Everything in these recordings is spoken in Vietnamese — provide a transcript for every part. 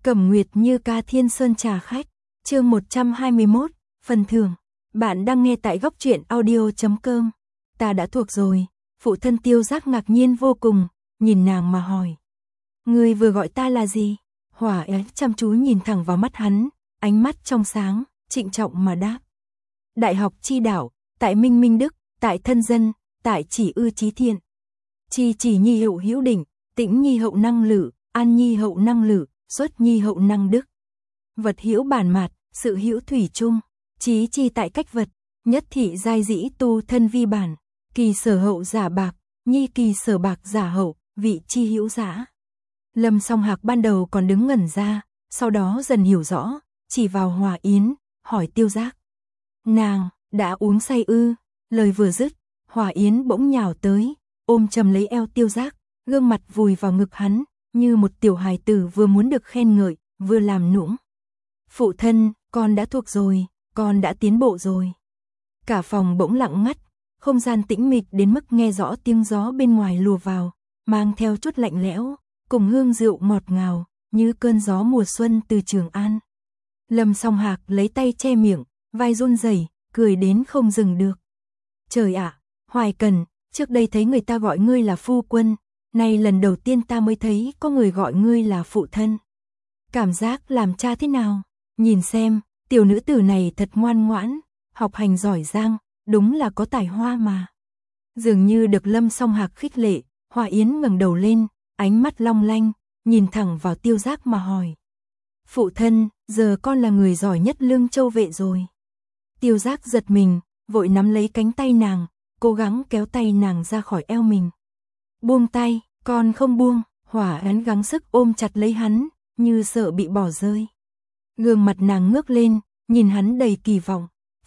Cẩm Nguyệt Như ca Thiên Sơn trà khách, chương 121, phần thưởng. Bạn đang nghe tại góc truyện audio.com. Ta đã thuộc rồi. Phụ thân Tiêu Giác ngạc nhiên vô cùng, nhìn nàng mà hỏi. Ngươi vừa gọi ta là gì? Hỏa ấy chăm chú nhìn thẳng vào mắt hắn, ánh mắt trong sáng, trịnh trọng mà đáp. Đại học chi đạo, tại Minh Minh Đức, tại thân dân, tại chỉ ư chí thiện. Chi chỉ nhi hậu hữu đỉnh, tĩnh nhi hậu năng lử, an nhi hậu năng lử, xuất nhi hậu năng đức. Vật hữu bản mạt, sự hữu thủy chung, chí chi tại cách vật, nhất thị giai dĩ tu thân vi bản, kỳ sở hậu giả bạc, nhi kỳ sở bạc giả hậu, vị chi hữu giả. Lâm Song Hạc ban đầu còn đứng ngẩn ra, sau đó dần hiểu rõ, chỉ vào Hòa Yến, hỏi Tiêu Giác. Nàng, đã uống say ư? Lời vừa dứt, Hòa Yến bỗng nhào tới, ôm chầm lấy eo Tiêu Giác, gương mặt vùi vào ngực hắn, như một tiểu hài tử vừa muốn được khen ngợi, vừa làm nũng. Phụ thân, con đã thuộc rồi, con đã tiến bộ rồi. Cả phòng bỗng lặng ngắt, không gian tĩnh mịch đến mức nghe rõ tiếng gió bên ngoài lùa vào, mang theo chút lạnh lẽo, cùng hương rượu ngọt ngào, như cơn gió mùa xuân từ Trường An. Lâm Song Hạc lấy tay che miệng, vai run rẩy, cười đến không dừng được. Trời ạ, Hoài Cần, trước đây thấy người ta gọi ngươi là phu quân, nay lần đầu tiên ta mới thấy có người gọi ngươi là phụ thân. Cảm giác làm cha thế nào? Nhìn xem, tiểu nữ tử này thật ngoan ngoãn, học hành giỏi giang, đúng là có tài hoa mà. Dường như được Lâm Song Hạc khích lệ, Hòa Yến ngẩng đầu lên, ánh mắt long lanh, nhìn thẳng vào Tiêu Giác mà hỏi. Phụ thân, giờ con là người giỏi nhất Lương Châu Vệ rồi. Tiêu Giác giật mình, vội nắm lấy cánh tay nàng, cố gắng kéo tay nàng ra khỏi eo mình. Buông tay, con không buông. Hỏa Yến gắng sức ôm chặt lấy hắn, như sợ bị bỏ rơi. Gương mặt nàng ngước lên, nhìn hắn đầy kỳ vọng.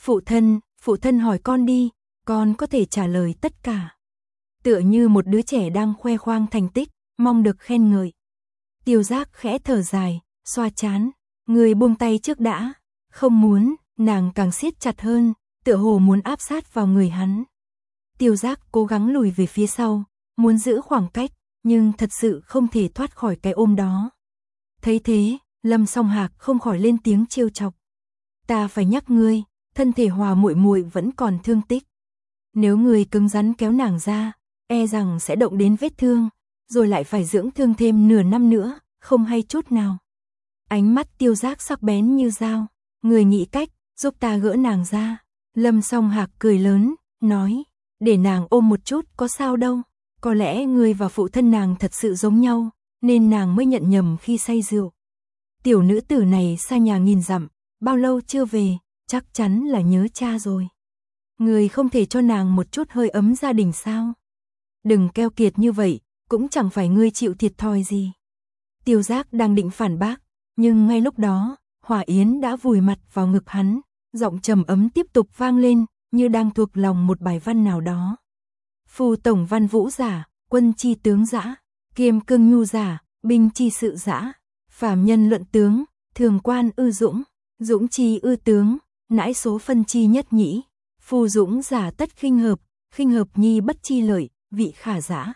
Phụ thân hỏi con đi, con có thể trả lời tất cả. Tựa như một đứa trẻ đang khoe khoang thành tích, mong được khen ngợi. Tiêu Giác khẽ thở dài, xoa trán. Người buông tay trước đã. Không muốn, nàng càng siết chặt hơn, tựa hồ muốn áp sát vào người hắn. Tiêu Giác cố gắng lùi về phía sau, muốn giữ khoảng cách, nhưng thật sự không thể thoát khỏi cái ôm đó. Thấy thế, Lâm Song Hạc không khỏi lên tiếng trêu chọc. Ta phải nhắc ngươi, thân thể Hòa muội muội vẫn còn thương tích. Nếu ngươi cứng rắn kéo nàng ra, e rằng sẽ động đến vết thương, rồi lại phải dưỡng thương thêm nửa năm nữa, không hay chút nào. Ánh mắt Tiêu Giác sắc bén như dao. Ngươi nghĩ cách, giúp ta gỡ nàng ra. Lâm Song Hạc cười lớn, nói, để nàng ôm một chút có sao đâu. Có lẽ ngươi và phụ thân nàng thật sự giống nhau, nên nàng mới nhận nhầm khi say rượu. Tiểu nữ tử này xa nhà nghìn dặm, bao lâu chưa về, chắc chắn là nhớ cha rồi. Ngươi không thể cho nàng một chút hơi ấm gia đình sao? Đừng keo kiệt như vậy, cũng chẳng phải ngươi chịu thiệt thòi gì. Tiêu Giác đang định phản bác, nhưng ngay lúc đó, Hòa Yến đã vùi mặt vào ngực hắn, giọng trầm ấm tiếp tục vang lên, như đang thuộc lòng một bài văn nào đó. Phu tổng văn vũ giả, quân chi tướng dã, kiêm cương nhu giả, binh chi sự dã, phàm nhân luận tướng, thường quan ư dũng, dũng chi ư tướng, nãi số phân chi nhất nhĩ, phu dũng giả tất khinh hợp nhi bất chi lợi, vị khả dã.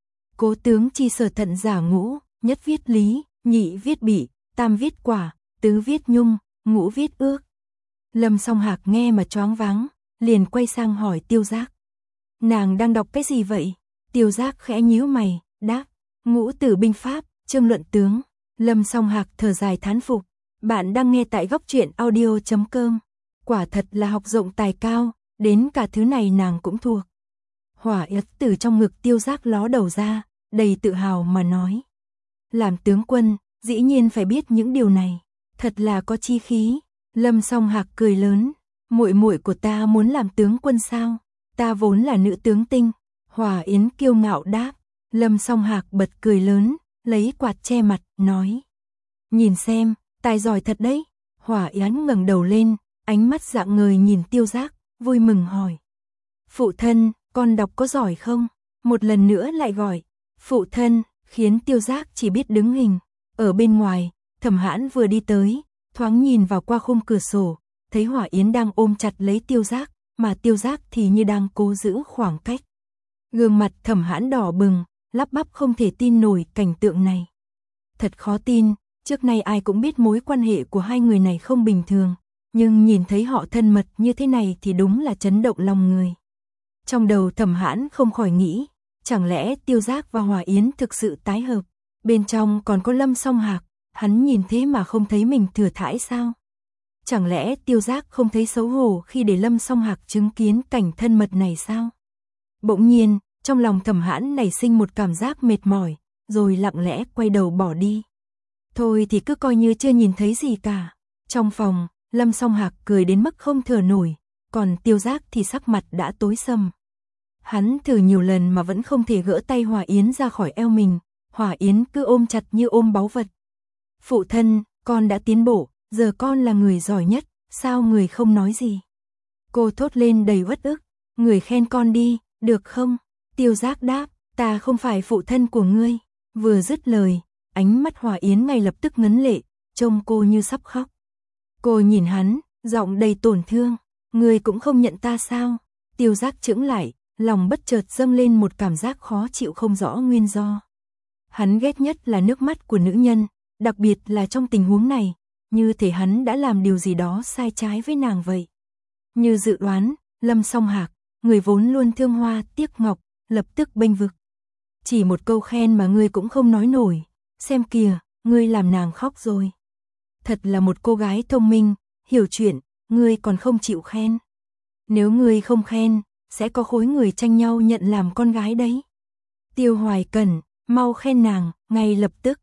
Cố tướng chi sở thận giả ngũ, nhất viết lý, nhị viết bỉ, tam viết quả, tứ viết nhung, ngũ viết ước. Lâm Song Hạc nghe mà choáng váng, liền quay sang hỏi Tiêu Giác. Nàng đang đọc cái gì vậy? Tiêu Giác khẽ nhíu mày, đáp, Ngũ Tử binh pháp, chương luận tướng. Lâm Song Hạc thở dài thán phục. Bạn đang nghe tại góc truyện audio.com. Quả thật là học rộng tài cao, đến cả thứ này nàng cũng thuộc. Hỏa Yến từ trong ngực Tiêu Giác ló đầu ra, đầy tự hào mà nói. Làm tướng quân, dĩ nhiên phải biết những điều này, thật là có chi khí. Lâm Song Hạc cười lớn, muội muội của ta muốn làm tướng quân sao? Ta vốn là nữ tướng tinh. Hòa Yến kiêu ngạo đáp. Lâm Song Hạc bật cười lớn, lấy quạt che mặt, nói. Nhìn xem, tài giỏi thật đấy. Hòa Yến ngẩng đầu lên, ánh mắt rạng ngời nhìn Tiêu Giác, vui mừng hỏi. Phụ thân, con đọc có giỏi không? Một lần nữa lại gọi. Phụ thân, khiến Tiêu Giác chỉ biết đứng hình. Ở bên ngoài, Thẩm Hãn vừa đi tới, thoáng nhìn vào qua khung cửa sổ, thấy Hòa Yến đang ôm chặt lấy Tiêu Giác, mà Tiêu Giác thì như đang cố giữ khoảng cách. Gương mặt Thẩm Hãn đỏ bừng, lắp bắp không thể tin nổi cảnh tượng này. Thật khó tin, Trước nay ai cũng biết mối quan hệ của hai người này không bình thường, nhưng nhìn thấy họ thân mật như thế này thì đúng là chấn động lòng người. Trong đầu Thẩm Hãn không khỏi nghĩ, chẳng lẽ Tiêu Giác và Hòa Yến thực sự tái hợp, bên trong còn có Lâm Song Hạc, hắn nhìn thế mà không thấy mình thừa thãi sao? Chẳng lẽ Tiêu Giác không thấy xấu hổ khi để Lâm Song Hạc chứng kiến cảnh thân mật này sao? Bỗng nhiên, trong lòng Thẩm Hãn nảy sinh một cảm giác mệt mỏi, rồi lặng lẽ quay đầu bỏ đi. Thôi thì cứ coi như chưa nhìn thấy gì cả. Trong phòng, Lâm Song Hạc cười đến mức không thở nổi, còn Tiêu Giác thì sắc mặt đã tối sầm. Hắn thử nhiều lần mà vẫn không thể gỡ tay Hòa Yến ra khỏi eo mình, Hòa Yến cứ ôm chặt như ôm báu vật. Phụ thân, con đã tiến bộ, giờ con là người giỏi nhất, sao người không nói gì? Cô thốt lên đầy uất ức, người khen con đi, được không? Tiêu Giác đáp, ta không phải phụ thân của ngươi. Vừa dứt lời, ánh mắt Hòa Yến ngay lập tức ngấn lệ, trông cô như sắp khóc. Cô nhìn hắn, giọng đầy tổn thương, ngươi cũng không nhận ta sao? Tiêu Giác chững lại, lòng bất chợt dâng lên một cảm giác khó chịu không rõ nguyên do. Hắn ghét nhất là nước mắt của nữ nhân, đặc biệt là trong tình huống này, như thể hắn đã làm điều gì đó sai trái với nàng vậy. Như dự đoán, Lâm Song Hạc, người vốn luôn thương hoa tiếc ngọc, lập tức bênh vực. Chỉ một câu khen mà ngươi cũng không nói nổi, xem kìa, ngươi làm nàng khóc rồi. Thật là một cô gái thông minh, hiểu chuyện, ngươi còn không chịu khen. Nếu ngươi không khen, sẽ có khối người tranh nhau nhận làm con gái đấy. Tiêu Hoài Cẩn, mau khen nàng, ngay lập tức.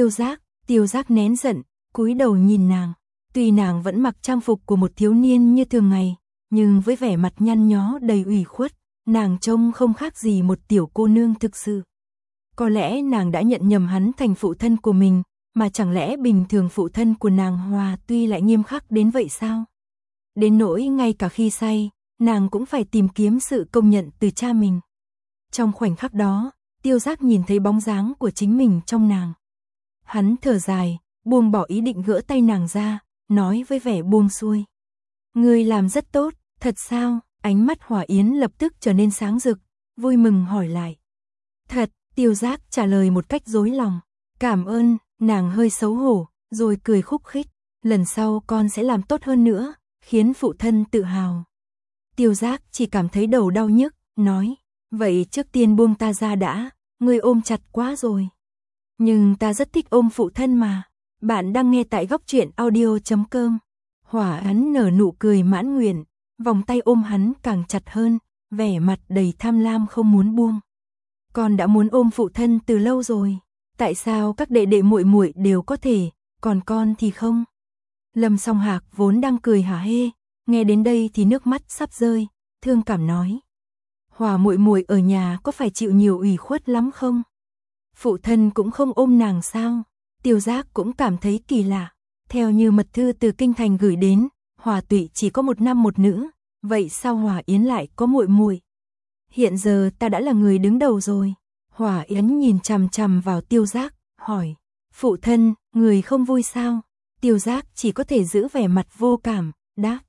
Tiêu Giác nén giận, cúi đầu nhìn nàng. Tuy nàng vẫn mặc trang phục của một thiếu niên như thường ngày, nhưng với vẻ mặt nhăn nhó đầy ủy khuất, nàng trông không khác gì một tiểu cô nương thực sự. Có lẽ nàng đã nhận nhầm hắn thành phụ thân của mình, mà chẳng lẽ bình thường phụ thân của nàng Hòa tuy lại nghiêm khắc đến vậy sao? Đến nỗi ngay cả khi say, nàng cũng phải tìm kiếm sự công nhận từ cha mình. Trong khoảnh khắc đó, Tiêu Giác nhìn thấy bóng dáng của chính mình trong nàng. Hắn thở dài, buông bỏ ý định gỡ tay nàng ra, nói với vẻ buông xuôi. Ngươi làm rất tốt, thật sao? Ánh mắt Hòa Yến lập tức trở nên sáng rực, vui mừng hỏi lại. Thật, Tiêu Giác trả lời một cách dối lòng. Cảm ơn, nàng hơi xấu hổ, rồi cười khúc khích. Lần sau con sẽ làm tốt hơn nữa, khiến phụ thân tự hào. Tiêu Giác chỉ cảm thấy đầu đau nhức, nói. Vậy trước tiên buông ta ra đã, ngươi ôm chặt quá rồi. Nhưng ta rất thích ôm phụ thân mà. Bạn đang nghe tại góc truyện audio.com. Hòa Yến nở nụ cười mãn nguyện, vòng tay ôm hắn càng chặt hơn, vẻ mặt đầy tham lam không muốn buông. Con đã muốn ôm phụ thân từ lâu rồi, tại sao các đệ đệ muội muội đều có thể, còn con thì không? Lâm Song Hạc vốn đang cười hả hê, nghe đến đây thì nước mắt sắp rơi, thương cảm nói: Hòa muội muội ở nhà có phải chịu nhiều ủy khuất lắm không? Phụ thân cũng không ôm nàng sao? Tiêu Giác cũng cảm thấy kỳ lạ. Theo như mật thư từ kinh thành gửi đến, Hòa Tụy chỉ có một nam một nữ, vậy sao Hòa Yến lại có muội muội? Hiện giờ ta đã là người đứng đầu rồi. Hòa Yến nhìn chằm chằm vào Tiêu Giác, hỏi: Phụ thân, người không vui sao? Tiêu Giác chỉ có thể giữ vẻ mặt vô cảm, đáp: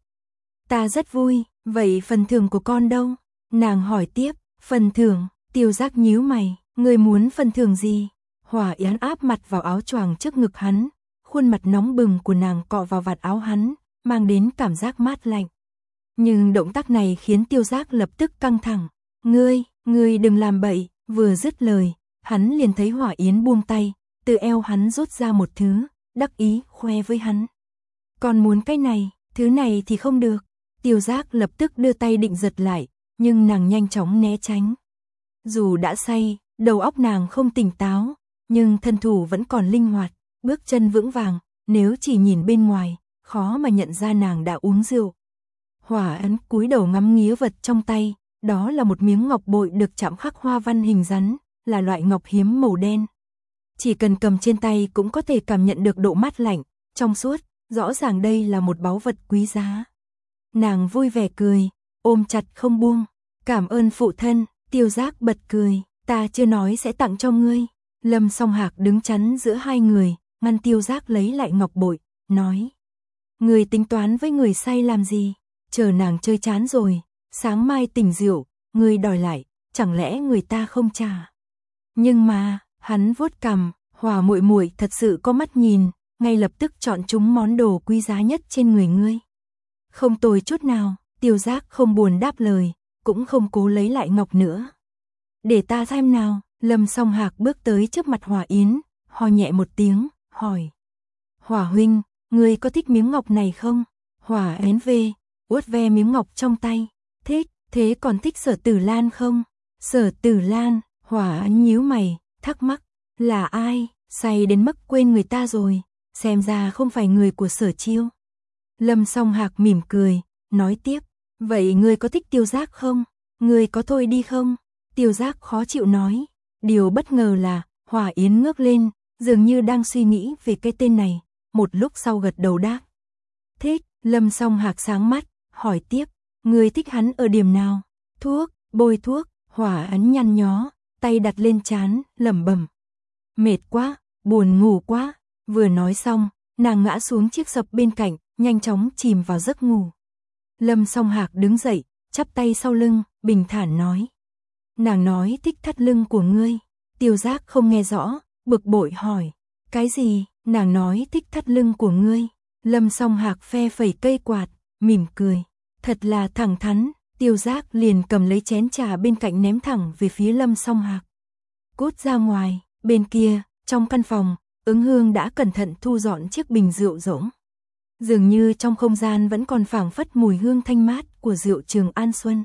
Ta rất vui, vậy phần thưởng của con đâu? Nàng hỏi tiếp: Phần thưởng? Tiêu Giác nhíu mày, người muốn phần thưởng gì? Hòa Yến áp mặt vào áo choàng trước ngực hắn, khuôn mặt nóng bừng của nàng cọ vào vạt áo hắn, mang đến cảm giác mát lạnh. Nhưng động tác này khiến Tiêu Giác lập tức căng thẳng. Ngươi đừng làm bậy. Vừa dứt lời, hắn liền thấy Hòa Yến buông tay, từ eo hắn rút ra một thứ, đắc ý khoe với hắn. Con muốn cái này, thứ này thì không được. Tiêu Giác lập tức đưa tay định giật lại, nhưng nàng nhanh chóng né tránh. Dù đã say, đầu óc nàng không tỉnh táo, nhưng thân thủ vẫn còn linh hoạt, bước chân vững vàng, nếu chỉ nhìn bên ngoài, khó mà nhận ra nàng đã uống rượu. Hòa Yến cúi đầu ngắm nghía vật trong tay, đó là một miếng ngọc bội được chạm khắc hoa văn hình rắn, là loại ngọc hiếm màu đen. Chỉ cần cầm trên tay cũng có thể cảm nhận được độ mát lạnh, trong suốt, rõ ràng đây là một báu vật quý giá. Nàng vui vẻ cười, ôm chặt không buông. Cảm ơn phụ thân. Tiêu Giác bật cười, ta chưa nói sẽ tặng cho ngươi. Lâm Song Hạc đứng chắn giữa hai người, ngăn Tiêu Giác lấy lại ngọc bội, nói: Ngươi tính toán với người say làm gì? Chờ nàng chơi chán rồi, sáng mai tỉnh rượu, ngươi đòi lại, chẳng lẽ người ta không trả? Nhưng mà, hắn vuốt cằm, Hòa muội muội thật sự có mắt nhìn, ngay lập tức chọn chúng món đồ quý giá nhất trên người ngươi. Không tồi chút nào, Tiêu Giác không buồn đáp lời, cũng không cố lấy lại ngọc nữa. Để ta xem nào, Lâm Song Hạc bước tới trước mặt Hỏa Yến, ho nhẹ một tiếng, hỏi. Hỏa huynh, ngươi có thích miếng ngọc này không? Hỏa Yến uốt ve miếng ngọc trong tay, thích, thế còn thích Sở Tử Lan không? Sở Tử Lan, Hỏa Yến nhíu mày, thắc mắc, là ai, say đến mức quên người ta rồi, xem ra không phải người của Sở Chiêu. Lâm Song Hạc mỉm cười, nói tiếp, vậy ngươi có thích Tiêu Giác không? Ngươi có thôi đi không? Tiêu Giác khó chịu nói, điều bất ngờ là, Hỏa Yến ngước lên, dường như đang suy nghĩ về cái tên này, một lúc sau gật đầu đáp. Thích, Lâm Song Hạc sáng mắt, hỏi tiếp, ngươi thích hắn ở điểm nào? Thuốc, bôi thuốc, Hỏa Yến nhăn nhó, tay đặt lên trán, lẩm bẩm. Mệt quá, buồn ngủ quá, vừa nói xong, nàng ngã xuống chiếc sập bên cạnh, nhanh chóng chìm vào giấc ngủ. Lâm Song Hạc đứng dậy, chắp tay sau lưng, bình thản nói. Nàng nói thích thắt lưng của ngươi. Tiêu Giác không nghe rõ, bực bội hỏi. Cái gì? Nàng nói thích thắt lưng của ngươi. Lâm Song Hạc phe phẩy cây quạt, mỉm cười. Thật là thẳng thắn. Tiêu Giác liền cầm lấy chén trà bên cạnh ném thẳng về phía Lâm Song Hạc. Cút ra ngoài. Bên kia, trong căn phòng, Ứng Hương đã cẩn thận thu dọn chiếc bình rượu rỗng. Dường như trong không gian vẫn còn phảng phất mùi hương thanh mát của rượu Trường An Xuân.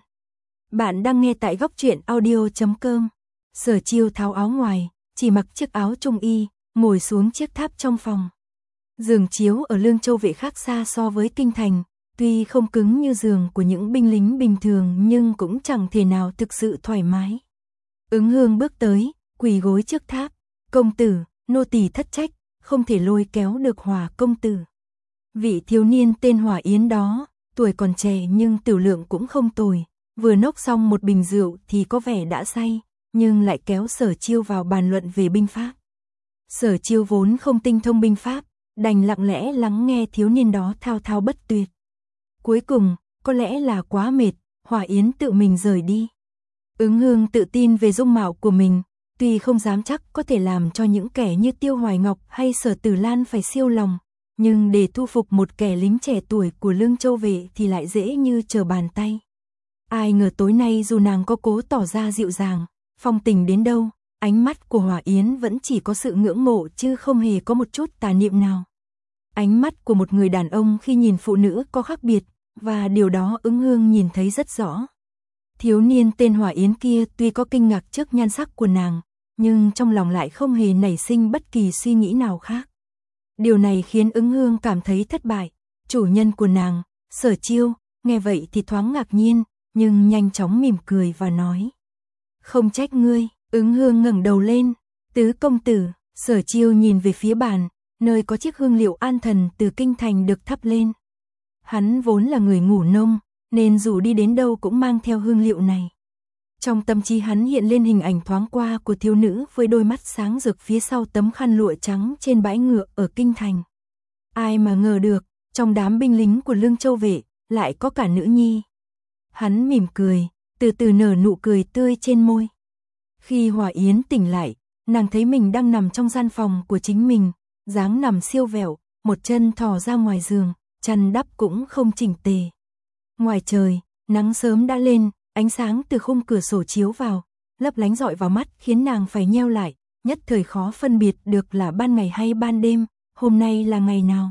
Bạn đang nghe tại góc truyện audio.com. Sở Chiêu tháo áo ngoài, chỉ mặc chiếc áo trung y, ngồi xuống chiếc tháp trong phòng. Giường chiếu ở Lương Châu Vệ khác xa so với kinh thành, tuy không cứng như giường của những binh lính bình thường nhưng cũng chẳng thể nào thực sự thoải mái. Ứng Hương bước tới, quỳ gối trước tháp. Công tử, nô tỳ thất trách, không thể lôi kéo được Hỏa công tử. Vị thiếu niên tên Hỏa Yến đó, tuổi còn trẻ nhưng tiểu lượng cũng không tồi, vừa nốc xong một bình rượu thì có vẻ đã say, nhưng lại kéo Sở Chiêu vào bàn luận về binh pháp. Sở Chiêu vốn không tinh thông binh pháp, đành lặng lẽ lắng nghe thiếu niên đó thao thao bất tuyệt. Cuối cùng, có lẽ là quá mệt, Hỏa Yến tự mình rời đi. Ứng Hương tự tin về dung mạo của mình, tuy không dám chắc có thể làm cho những kẻ như Tiêu Hoài Ngọc hay Sở Tử Lan phải siêu lòng, nhưng để thu phục một kẻ lính trẻ tuổi của Lương Châu Vệ thì lại dễ như trở bàn tay. Ai ngờ tối nay dù nàng có cố tỏ ra dịu dàng, phong tình đến đâu, ánh mắt của Hỏa Yến vẫn chỉ có sự ngưỡng mộ chứ không hề có một chút tà niệm nào. Ánh mắt của một người đàn ông khi nhìn phụ nữ có khác biệt, và điều đó Ứng Hương nhìn thấy rất rõ. Thiếu niên tên Hỏa Yến kia tuy có kinh ngạc trước nhan sắc của nàng, nhưng trong lòng lại không hề nảy sinh bất kỳ suy nghĩ nào khác. Điều này khiến Ứng Hương cảm thấy thất bại. Chủ nhân của nàng, Sở Chiêu, nghe vậy thì thoáng ngạc nhiên, nhưng nhanh chóng mỉm cười và nói. Không trách ngươi. Ứng Hương ngẩng đầu lên. Tứ công tử. Sở Chiêu nhìn về phía bàn, nơi có chiếc hương liệu an thần từ kinh thành được thắp lên. Hắn vốn là người ngủ nông, nên dù đi đến đâu cũng mang theo hương liệu này. Trong tâm trí hắn hiện lên hình ảnh thoáng qua của thiếu nữ với đôi mắt sáng rực phía sau tấm khăn lụa trắng trên bãi ngựa ở kinh thành. Ai mà ngờ được, trong đám binh lính của Lương Châu Vệ, lại có cả nữ nhi. Hắn mỉm cười, từ từ nở nụ cười tươi trên môi. Khi Hỏa Yến tỉnh lại, nàng thấy mình đang nằm trong gian phòng của chính mình, dáng nằm siêu vẹo, một chân thò ra ngoài giường, chăn đắp cũng không chỉnh tề. Ngoài trời, nắng sớm đã lên, ánh sáng từ khung cửa sổ chiếu vào, lấp lánh rọi vào mắt khiến nàng phải nheo lại, nhất thời khó phân biệt được là ban ngày hay ban đêm, hôm nay là ngày nào.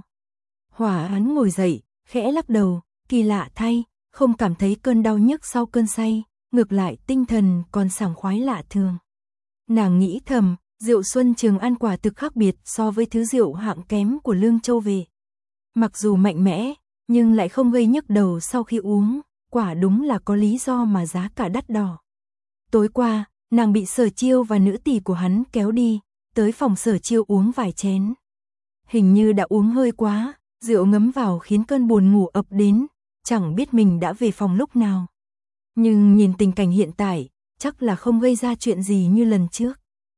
Hỏa Yến ngồi dậy, khẽ lắc đầu, kỳ lạ thay, không cảm thấy cơn đau nhức sau cơn say, ngược lại tinh thần còn sảng khoái lạ thường. Nàng nghĩ thầm, rượu Xuân Trường An quả thực khác biệt so với thứ rượu hạng kém của Lương Châu Vệ. Mặc dù mạnh mẽ, nhưng lại không gây nhức đầu sau khi uống, quả đúng là có lý do mà giá cả đắt đỏ. Tối qua, nàng bị Sở Chiêu và nữ tỳ của hắn kéo đi, tới phòng Sở Chiêu uống vài chén. Hình như đã uống hơi quá, rượu ngấm vào khiến cơn buồn ngủ ập đến, chẳng biết mình đã về phòng lúc nào. Nhưng nhìn tình cảnh hiện tại, chắc là không gây ra chuyện gì như lần trước.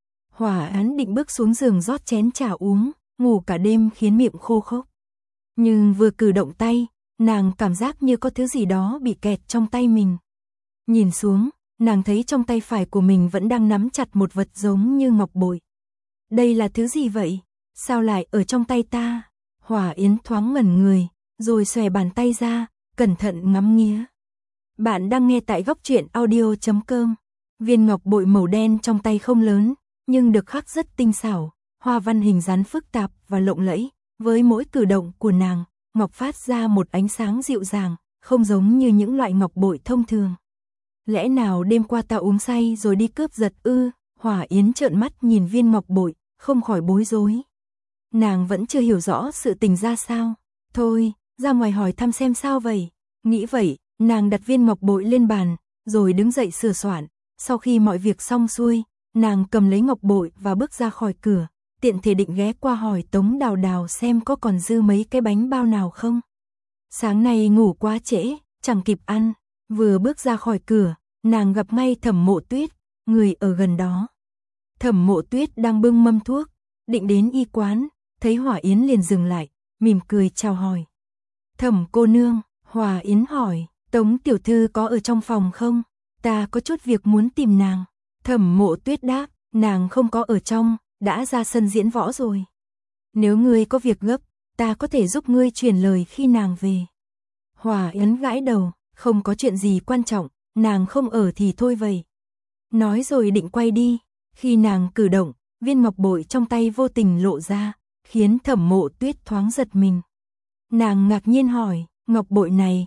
Hỏa Yến định bước xuống giường rót chén trà uống, ngủ cả đêm khiến miệng khô khốc. Nhưng vừa cử động tay, nàng cảm giác như có thứ gì đó bị kẹt trong tay mình. Nhìn xuống, nàng thấy trong tay phải của mình vẫn đang nắm chặt một vật giống như ngọc bội. Đây là thứ gì vậy? Sao lại ở trong tay ta? Hòa Yến thoáng ngẩn người, rồi xòe bàn tay ra, cẩn thận ngắm nghía. Bạn đang nghe tại góc truyện audio.com. Viên ngọc bội màu đen trong tay không lớn, nhưng được khắc rất tinh xảo, hoa văn hình dáng phức tạp và lộng lẫy. Với mỗi cử động của nàng, ngọc phát ra một ánh sáng dịu dàng, không giống như những loại ngọc bội thông thường. Lẽ nào đêm qua ta uống say rồi đi cướp giật ư? Hòa Yến trợn mắt nhìn viên ngọc bội, không khỏi bối rối. Nàng vẫn chưa hiểu rõ sự tình ra sao. Thôi, ra ngoài hỏi thăm xem sao vậy. Nghĩ vậy, nàng đặt viên ngọc bội lên bàn, rồi đứng dậy sửa soạn. Sau khi mọi việc xong xuôi, nàng cầm lấy ngọc bội và bước ra khỏi cửa, tiện thể định ghé qua hỏi Tống Đào Đào xem có còn dư mấy cái bánh bao nào không. Sáng nay ngủ quá trễ, chẳng kịp ăn. Vừa bước ra khỏi cửa, nàng gặp ngay Thẩm Mộ Tuyết, người ở gần đó. Thẩm Mộ Tuyết đang bưng mâm thuốc, định đến y quán, thấy Hòa Yến liền dừng lại, mỉm cười chào hỏi. Thẩm cô nương, Hòa Yến hỏi, Tống tiểu thư có ở trong phòng không? Ta có chút việc muốn tìm nàng. Thẩm Mộ Tuyết đáp, nàng không có ở trong, đã ra sân diễn võ rồi. Nếu ngươi có việc gấp, ta có thể giúp ngươi truyền lời khi nàng về. Hòa Yến gãi đầu, không có chuyện gì quan trọng, nàng không ở thì thôi vậy. Nói rồi định quay đi, khi nàng cử động, viên ngọc bội trong tay vô tình lộ ra, khiến Thẩm Mộ Tuyết thoáng giật mình. Nàng ngạc nhiên hỏi, ngọc bội này,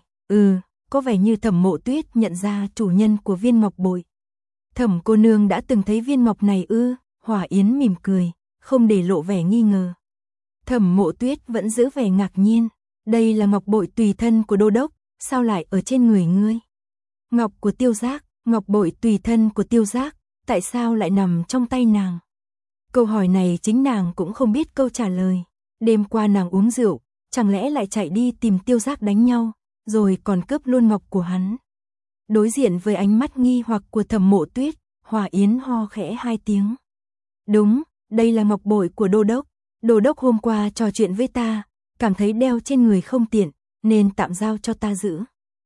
có vẻ như Thẩm Mộ Tuyết nhận ra chủ nhân của viên ngọc bội. Thẩm cô nương đã từng thấy viên ngọc này ư? Hòa Yến mỉm cười, không để lộ vẻ nghi ngờ. Thẩm Mộ Tuyết vẫn giữ vẻ ngạc nhiên, đây là ngọc bội tùy thân của đô đốc, sao lại ở trên người ngươi? Ngọc của Tiêu Giác, ngọc bội tùy thân của Tiêu Giác, tại sao lại nằm trong tay nàng? Câu hỏi này chính nàng cũng không biết câu trả lời. Đêm qua nàng uống rượu, chẳng lẽ lại chạy đi tìm Tiêu Giác đánh nhau, rồi còn cướp luôn ngọc của hắn? Đối diện với ánh mắt nghi hoặc của Thẩm Mộ Tuyết, Hòa Yến ho khẽ 2 tiếng. Đúng, đây là ngọc bội của đô đốc. Đô đốc hôm qua trò chuyện với ta, cảm thấy đeo trên người không tiện, nên tạm giao cho ta giữ.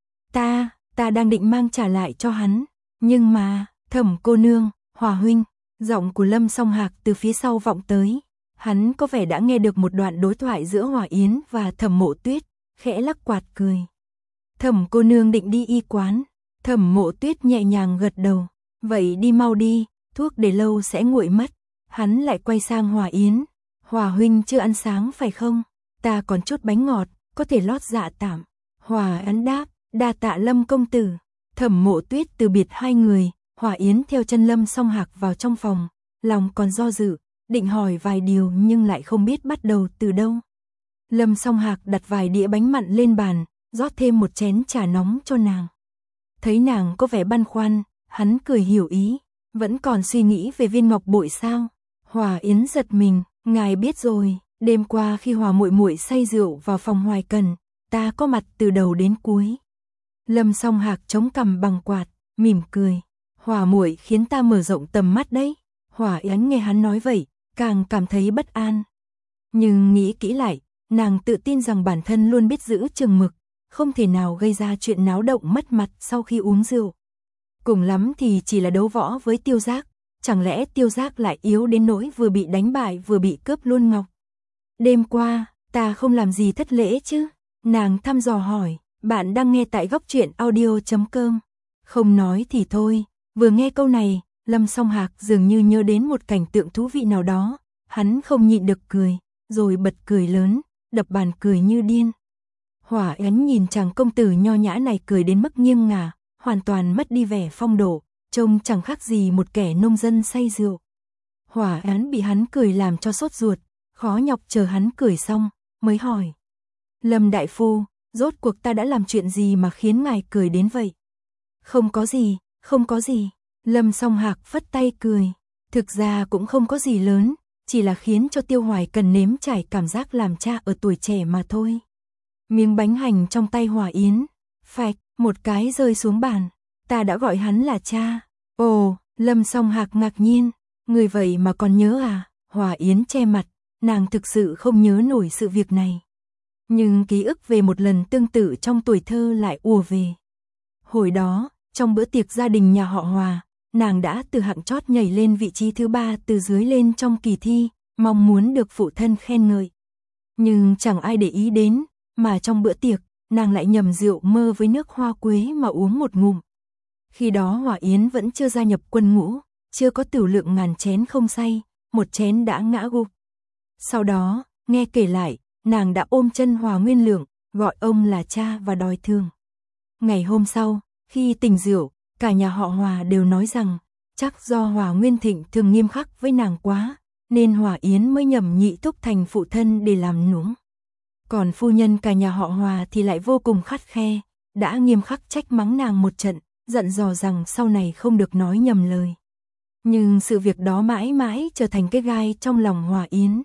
Ta đang định mang trả lại cho hắn, nhưng mà, Thẩm cô nương, Hòa huynh, giọng của Lâm Song Hạc từ phía sau vọng tới. Hắn có vẻ đã nghe được một đoạn đối thoại giữa Hòa Yến và Thẩm Mộ Tuyết, khẽ lắc quạt cười. Thẩm cô nương định đi y quán. Thẩm Mộ Tuyết nhẹ nhàng gật đầu. Vậy đi mau đi, thuốc để lâu sẽ nguội mất. Hắn lại quay sang Hòa Yến. Hòa huynh chưa ăn sáng phải không? Ta còn chút bánh ngọt, có thể lót dạ tạm. Hòa Yến đáp, đa tạ Lâm công tử. Thẩm Mộ Tuyết từ biệt hai người, Hòa Yến theo chân Lâm Song Hạc vào trong phòng, lòng còn do dự, định hỏi vài điều nhưng lại không biết bắt đầu từ đâu. Lâm Song Hạc đặt vài đĩa bánh mặn lên bàn, rót thêm một chén trà nóng cho nàng. Thấy nàng có vẻ băn khoăn, hắn cười hiểu ý, vẫn còn suy nghĩ về viên ngọc bội sao? Hòa Yến giật mình, ngài biết rồi, đêm qua khi Hòa muội muội say rượu vào phòng Hoài Cần, ta có mặt từ đầu đến cuối. Lâm Song Hạc chống cằm bằng quạt, mỉm cười. Hòa muội khiến ta mở rộng tầm mắt đấy. Hòa Yến nghe hắn nói vậy, càng cảm thấy bất an. Nhưng nghĩ kỹ lại, nàng tự tin rằng bản thân luôn biết giữ chừng mực, không thể nào gây ra chuyện náo động mất mặt sau khi uống rượu. Cùng lắm thì chỉ là đấu võ với Tiêu Giác, chẳng lẽ Tiêu Giác lại yếu đến nỗi vừa bị đánh bại vừa bị cướp luôn ngọc? Đêm qua, ta không làm gì thất lễ chứ? Nàng thăm dò hỏi. Bạn đang nghe tại góc truyện audio.com. Không nói thì thôi, vừa nghe câu này, Lâm Song Hạc dường như nhớ đến một cảnh tượng thú vị nào đó, hắn không nhịn được cười, rồi bật cười lớn, đập bàn cười như điên. Hòa Yến nhìn chàng công tử nho nhã này cười đến mức nghiêng ngả, hoàn toàn mất đi vẻ phong độ, trông chẳng khác gì một kẻ nông dân say rượu. Hòa Yến bị hắn cười làm cho sốt ruột, khó nhọc chờ hắn cười xong, mới hỏi. Lâm đại phu, rốt cuộc ta đã làm chuyện gì mà khiến ngài cười đến vậy? Không có gì, không có gì. Lâm Song Hạc phất tay cười. Thực ra cũng không có gì lớn, chỉ là khiến cho Tiêu Hoài Cần nếm trải cảm giác làm cha ở tuổi trẻ mà thôi. Miếng bánh hành trong tay Hòa Yến, phạch, một cái rơi xuống bàn. Ta đã gọi hắn là cha. Ồ, Lâm Song Hạc ngạc nhiên. Người vậy mà còn nhớ à? Hòa Yến che mặt, nàng thực sự không nhớ nổi sự việc này. Nhưng ký ức về một lần tương tự trong tuổi thơ lại ùa về. Hồi đó, trong bữa tiệc gia đình nhà họ Hòa, nàng đã từ hạng chót nhảy lên vị trí thứ 3 từ dưới lên trong kỳ thi, mong muốn được phụ thân khen ngợi. Nhưng chẳng ai để ý đến, mà trong bữa tiệc, nàng lại nhầm rượu mơ với nước hoa quế mà uống một ngụm. Khi đó Hỏa Yến vẫn chưa gia nhập quân ngũ, chưa có tửu lượng ngàn chén không say, một chén đã ngã gục. Sau đó, nghe kể lại, nàng đã ôm chân Hòa Nguyên Lượng, gọi ông là cha và đòi thương. Ngày hôm sau, khi tỉnh rượu, cả nhà họ Hòa đều nói rằng, chắc do Hòa Nguyên Thịnh thường nghiêm khắc với nàng quá, nên Hòa Yến mới nhầm nhị thúc thành phụ thân để làm nũng. Còn phu nhân cả nhà họ Hòa thì lại vô cùng khắt khe, đã nghiêm khắc trách mắng nàng một trận, dặn dò rằng sau này không được nói nhầm lời. Nhưng sự việc đó mãi mãi trở thành cái gai trong lòng Hòa Yến.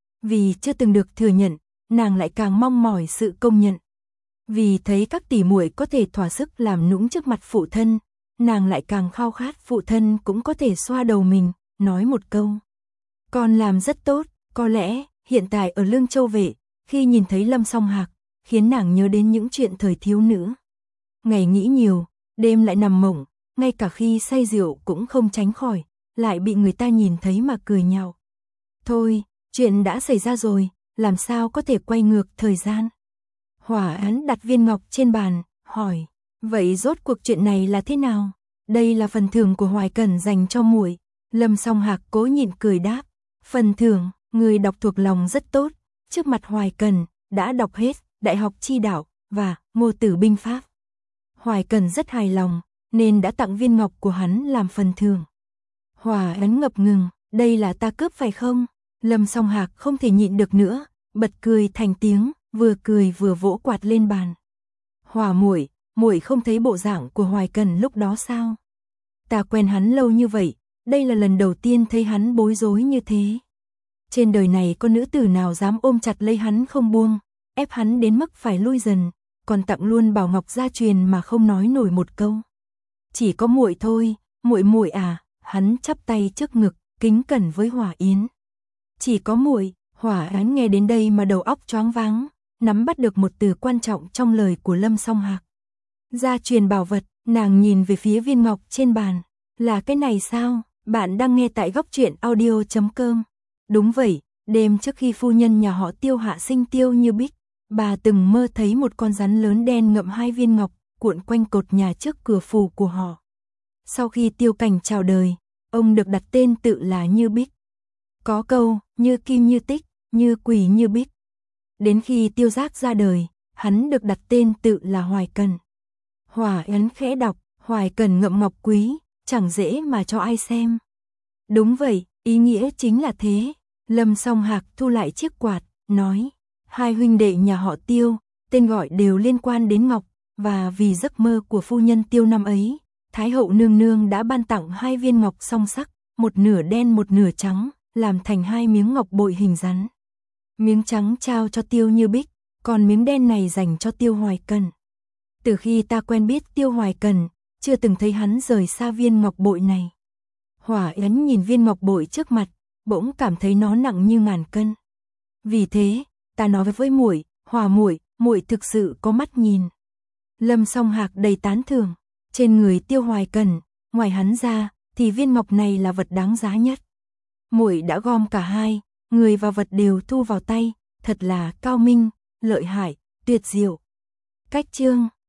Vì chưa từng được thừa nhận, nàng lại càng mong mỏi sự công nhận. Vì thấy các tỷ muội có thể thỏa sức làm nũng trước mặt phụ thân, nàng lại càng khao khát phụ thân cũng có thể xoa đầu mình, nói một câu. Con làm rất tốt, có lẽ hiện tại ở Lương Châu Vệ, khi nhìn thấy Lâm Song Hạc, khiến nàng nhớ đến những chuyện thời thiếu nữ. Ngày nghĩ nhiều, đêm lại nằm mộng, ngay cả khi say rượu cũng không tránh khỏi, lại bị người ta nhìn thấy mà cười nhạo. Thôi, chuyện đã xảy ra rồi, làm sao có thể quay ngược thời gian. Hỏa Án đặt viên ngọc trên bàn, hỏi, vậy rốt cuộc chuyện này là thế nào? Đây là phần thưởng của Hoài Cẩn dành cho muội. Lâm Song Hạc cố nhịn cười đáp, phần thưởng, người đọc thuộc lòng rất tốt, trước mặt Hoài Cẩn, đã đọc hết Đại học Chi Đạo và Ngô Tử Binh Pháp. Hoài Cẩn rất hài lòng, nên đã tặng viên ngọc của hắn làm phần thưởng. Hỏa Án ngập ngừng, đây là ta cướp phải không? Lâm Song Hạc không thể nhịn được nữa, bật cười thành tiếng, vừa cười vừa vỗ quạt lên bàn. Hòa muội, muội không thấy bộ dạng của Hoài Cẩn lúc đó sao? Ta quen hắn lâu như vậy, đây là lần đầu tiên thấy hắn bối rối như thế. Trên đời này có nữ tử nào dám ôm chặt lấy hắn không buông, ép hắn đến mức phải lui dần, còn tặng luôn bảo ngọc gia truyền mà không nói nổi một câu. Chỉ có muội thôi, muội à, hắn chắp tay trước ngực, kính cẩn với Hỏa Yến. Chỉ có muội. Hỏa Án nghe đến đây mà đầu óc choáng váng, nắm bắt được một từ quan trọng trong lời của Lâm Song Hạc. Gia truyền bảo vật, nàng nhìn về phía viên ngọc trên bàn, là cái này sao? Bạn đang nghe tại Góc Truyện Audio.com. Đúng vậy, đêm trước khi phu nhân nhà họ Tiêu hạ sinh Tiêu Như Bích, bà từng mơ thấy một con rắn lớn đen ngậm 2 viên ngọc, cuộn quanh cột nhà trước cửa phủ của họ. Sau khi Tiêu Cảnh chào đời, ông được đặt tên tự là Như Bích. Có câu, như kim như tích, như quỷ như bích. Đến khi Tiêu Giác ra đời, hắn được đặt tên tự là Hoài Cẩn. Hỏa Yến khẽ đọc, Hoài Cẩn ngậm ngọc quý, chẳng dễ mà cho ai xem. Đúng vậy, ý nghĩa chính là thế. Lâm Song Hạc thu lại chiếc quạt, nói, 2 huynh đệ nhà họ Tiêu, tên gọi đều liên quan đến ngọc, và vì giấc mơ của phu nhân Tiêu năm ấy, Thái hậu nương nương đã ban tặng 2 viên ngọc song sắc, một nửa đen một nửa trắng, làm thành 2 miếng ngọc bội hình rắn. Miếng trắng trao cho Tiêu Như Bích, còn miếng đen này dành cho Tiêu Hoài Cẩn. Từ khi ta quen biết Tiêu Hoài Cẩn, chưa từng thấy hắn rời xa viên ngọc bội này. Hỏa Yến nhìn viên ngọc bội trước mặt, bỗng cảm thấy nó nặng như ngàn cân. Vì thế, ta nói với muội, Hòa muội, muội thực sự có mắt nhìn. Lâm Song Hạc đầy tán thưởng, trên người Tiêu Hoài Cẩn, ngoài hắn ra, thì viên ngọc này là vật đáng giá nhất. Muội đã gom cả hai, người và vật đều thu vào tay, thật là cao minh, lợi hại, tuyệt diệu. Cách chương